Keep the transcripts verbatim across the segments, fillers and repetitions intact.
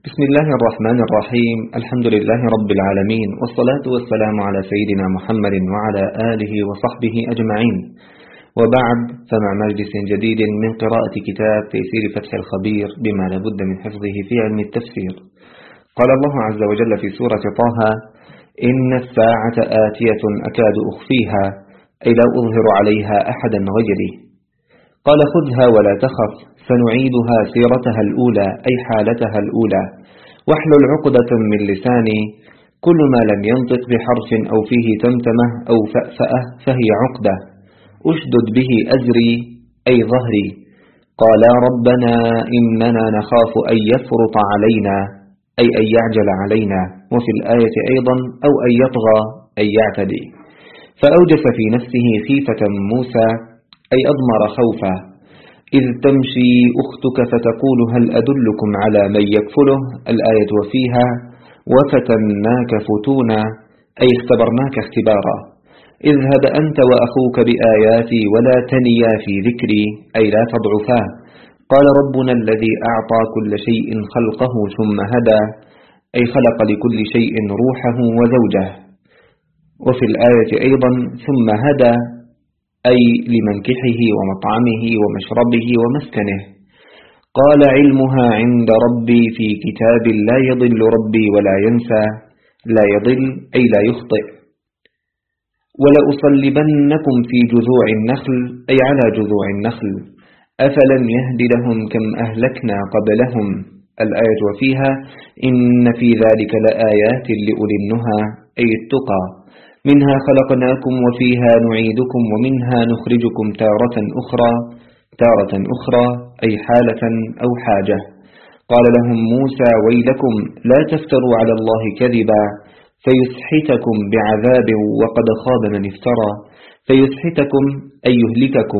بسم الله الرحمن الرحيم. الحمد لله رب العالمين، والصلاة والسلام على سيدنا محمد وعلى آله وصحبه أجمعين، وبعد، فمع مجلس جديد من قراءة كتاب تيسير فتح الخبير بما لابد من حفظه في علم التفسير. قال الله عز وجل في سورة طه: إن الساعة آتية أكاد أخفيها، أي لا أظهر عليها أحدا غيري. قال: خذها ولا تخف، سنعيدها سيرتها الأولى، أي حالتها الأولى، واحلل عقدة من لساني. كل ما لم ينطق بحرف أو فيه تمتمة أو فأفأة فهي عقدة، أشدد به أزري، أي ظهري. قالا ربنا إننا نخاف أن يفرط علينا، أي أن يعجل علينا. وفي الآية أيضا: أو أن يطغى، أي يعتدي. فأوجس في نفسه خيفة موسى، أي أضمر خوفا. إذ تمشي أختك فتقول هل أدلكم على من يكفله، الآية وفيها: وفتناك فتونا، أي اختبرناك اختبارا. اذهب أنت وأخوك بآياتي ولا تنيا في ذكري، أي لا تضعفا. قال ربنا الذي أعطى كل شيء خلقه ثم هدى، أي خلق لكل شيء روحه وزوجه. وفي الآية أيضا: ثم هدى، أي لمنكحه ومطعمه ومشربه ومسكنه. قال علمها عند ربي في كتاب لا يضل ربي ولا ينسى، لا يضل أي لا يخطئ. ولأصلبنكم في جذوع النخل، أي على جذوع النخل. أفلم يهد لهم كم أهلكنا قبلهم، الآية وفيها: إن في ذلك لآيات لأولي النهى، أي التقى. منها خلقناكم وفيها نعيدكم ومنها نخرجكم تارة أخرى، تارة أخرى أي حالة أو حاجة. قال لهم موسى: ويلكم لا تفتروا على الله كذبا فيسحتكم بعذاب وقد خاب من افترى. فيسحتكم أي يهلككم.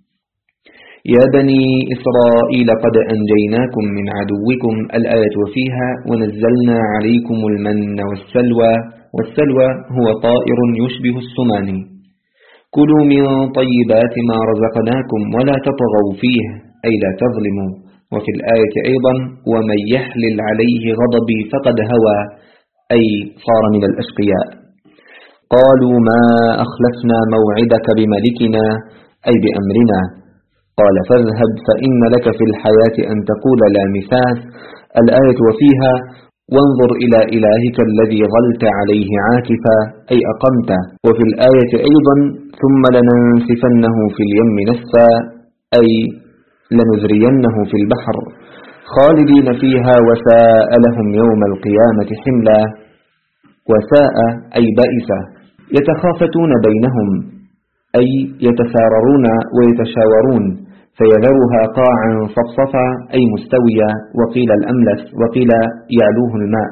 يا بني إسرائيل قد أنجيناكم من عدوكم، الآية وفيها: ونزلنا عليكم المن والسلوى. والسلوى هو طائر يشبه السمان. كلوا من طيبات ما رزقناكم ولا تطغوا فيه، أي لا تظلموا. وفي الآية أيضا: ومن يحلل عليه غضبي فقد هوى، أي صار من الأشقياء. قالوا ما أخلفنا موعدك بملكنا، أي بأمرنا. قال فاذهب فإن لك في الحياة أن تقول لا مساس، الآية وفيها: وانظر إلى إلهك الذي ظلت عليه عاكفا، أي أقمت. وفي الآية أيضا: ثم لننسفنه في اليم نسفا، أي لنذرينه في البحر، خالدين فيها وساء لهم يوم القيامة حملا. وساء أي بئس. يتخافتون بينهم، أي يتساررون ويتشاورون. فيذرها قاعا صفصفا، أي مستويا، وقيل الأملس، وقيل يعلوه الماء.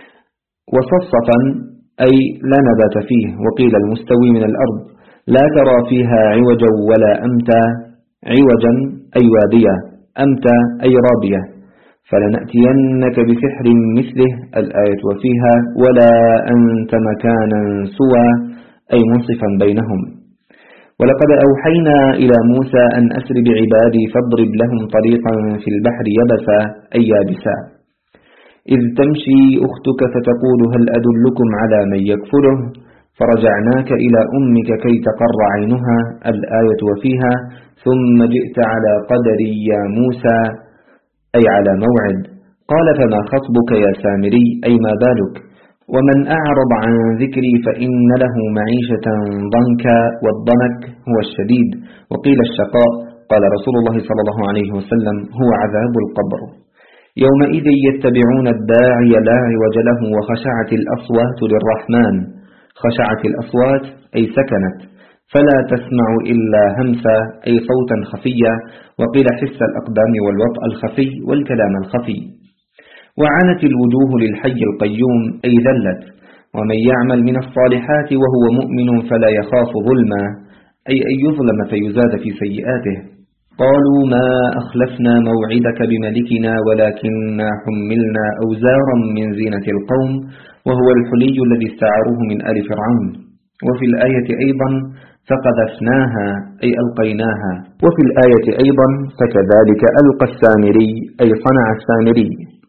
وصفصفا أي لا نبات فيه، وقيل المستوي من الأرض. لا ترى فيها عوجا ولا أمتا، عوجا أي وادية، أمتا أي رابية. فلنأتينك بسحر مثله، الآية وفيها: ولا أنت مكانا سوى، أي منصفا بينهم. ولقد أوحينا إلى موسى أن أسر بعبادي فاضرب لهم طريقا في البحر يبسا، أي يابسا. إذ تمشي أختك فتقول هل أدلكم على من يكفله، فرجعناك إلى أمك كي تقر عينها، الآية وفيها: ثم جئت على قدري يا موسى، أي على موعد. قال فما خطبك يا سامري، أي ما بالك. ومن أعرض عن ذكري فإن له معيشة ضنكا، والضنك هو الشديد، وقيل الشقاء. قال رسول الله صلى الله عليه وسلم: هو عذاب القبر. يومئذ يتبعون الداعي لا عوج له وخشعت الأصوات للرحمن. خشعت الأصوات أي سكنت، فلا تسمع إلا همسا، أي صوتا خفيا، وقيل حس الأقدام والوطأ الخفي والكلام الخفي. وعنت الوجوه للحي القيوم، أي ذلت. ومن يعمل من الصالحات وهو مؤمن فلا يخاف ظلما، أي أن يظلم فيزاد في سيئاته. قالوا ما أخلفنا موعدك بملكنا ولكننا حملنا أوزارا من زينة القوم، وهو الحلي الذي استعاروه من آل فرعون. وفي الآية أيضا: فقذفناها، أي ألقيناها. وفي الآية أيضا: فكذلك ألقى السامري، أي صنع السامري.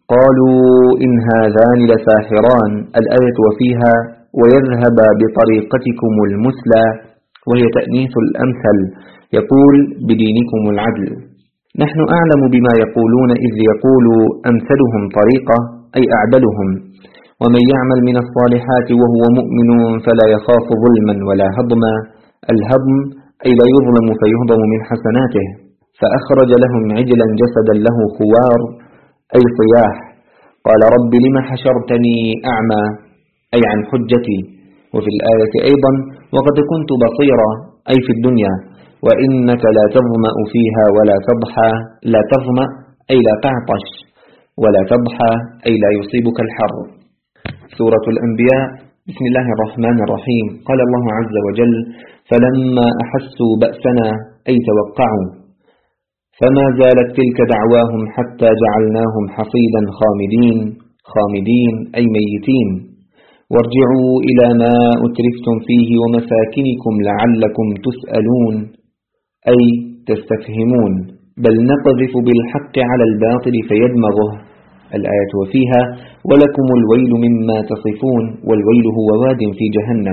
قالوا إن هذان لساحران الآية وفيها ويذهب بطريقتكم المثلى، وهي تأنيث الأمثل، يقول بدينكم العدل. نحن أعلم بما يقولون إذ يقول أمثلهم طريقة أي أعدلهم، ومن يعمل من الصالحات وهو مؤمن فلا يخاف ظلما ولا هضما. الهضم أي لا يظلم فيهضم من حسناته، فأخرج لهم عجلا جسدا له خوار أي صياح. قال رب لم حشرتني أعمى أي عن حجتي. وفي الآية أيضا وقد كنت بصيرا أي في الدنيا، وإنك لا تظمأ فيها ولا تضحى. لا تظمأ أي لا تعطش، ولا تضحى أي لا يصيبك الحر. سورة الأنبياء. بسم الله الرحمن الرحيم. قال الله عز وجل فلما أحسوا بأسنا أي توقعوا، فما زالت تلك دعواهم حتى جعلناهم حصيدا خامدين. خامدين أي ميتين. وارجعوا إلى ما أترفتم فيه ومساكنكم لعلكم تسألون أي تستفهمون. بل نقذف بالحق على الباطل فيدمغه. الآية وفيها ولكم الويل مما تصفون، والويل هو واد في جهنم.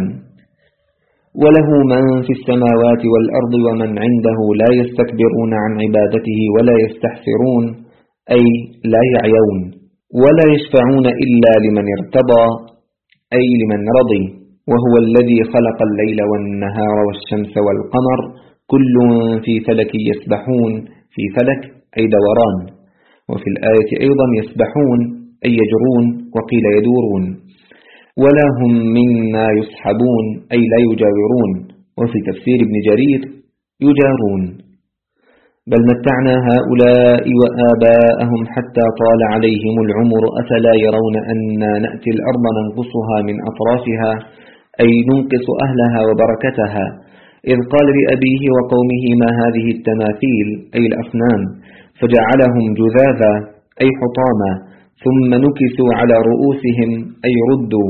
وله من في السماوات والأرض ومن عنده لا يستكبرون عن عبادته ولا يستحسرون أي لا يعيون. ولا يشفعون إلا لمن ارتضى أي لمن رضي. وهو الذي خلق الليل والنهار والشمس والقمر كل في فلك يسبحون. في فلك أي دوران. وفي الآية أيضا يسبحون أي يجرون، وقيل يدورون. ولا هم منا يسحبون أي لا يجاورون. وفي تفسير ابن جرير يجارون. بل متعنا هؤلاء وآباءهم حتى طال عليهم العمر أفلا يرون أنا نأتي الأرض ننقصها من أطرافها أي ننقص أهلها وبركتها. إذ قال لأبيه وقومه ما هذه التماثيل أي الأصنام، فجعلهم جذاذا أي حطاما، ثم نكسوا على رؤوسهم أي ردوا.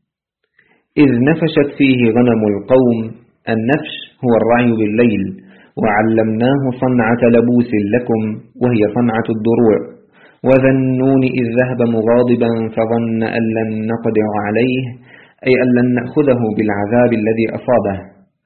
إذ نفشت فيه غنم القوم. النفش هو الرعي بالليل. وعلمناه صنعة لبوس لكم وهي صنعة الدروع. وذا النون إذ ذهب مغاضبا فظن أن لن نقدر عليه أي أن لن نأخذه بالعذاب الذي أصابه.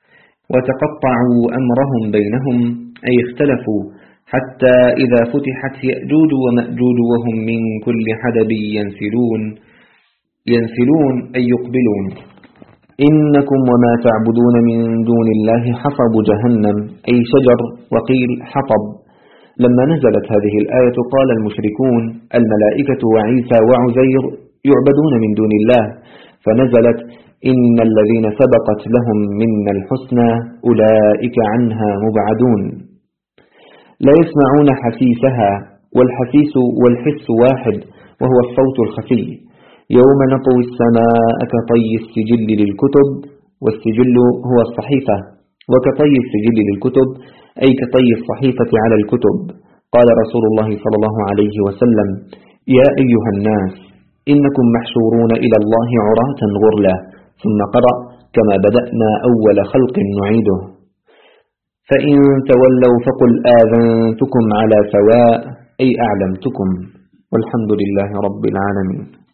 وتقطعوا أمرهم بينهم أي اختلفوا، حتى إذا فتحت يأجوج ومأجوج وهم من كل حدب ينسلون. ينسلون أي يقبلون. إنكم وما تعبدون من دون الله حصب جهنم أي شجر، وقيل حطب. لما نزلت هذه الآية قال المشركون الملائكة وعيسى وعزير يعبدون من دون الله، فنزلت إن الذين سبقت لهم منا الحسنى أولئك عنها مبعدون. لا يسمعون حسيسها، والحسيس والحس واحد وهو الصوت الخفي. يوم نطوي السماء كطي السجل للكتب، والسجل هو الصحيفة، وكطي السجل للكتب أي كطي الصحيفة على الكتب. قال رسول الله صلى الله عليه وسلم يا أيها الناس إنكم محشورون إلى الله عراة غرلا. ثم قرأ كما بدأنا أول خلق نعيده. فإن تولوا فقل آذنتكم على سواء أي أعلمتكم، والحمد لله رب العالمين.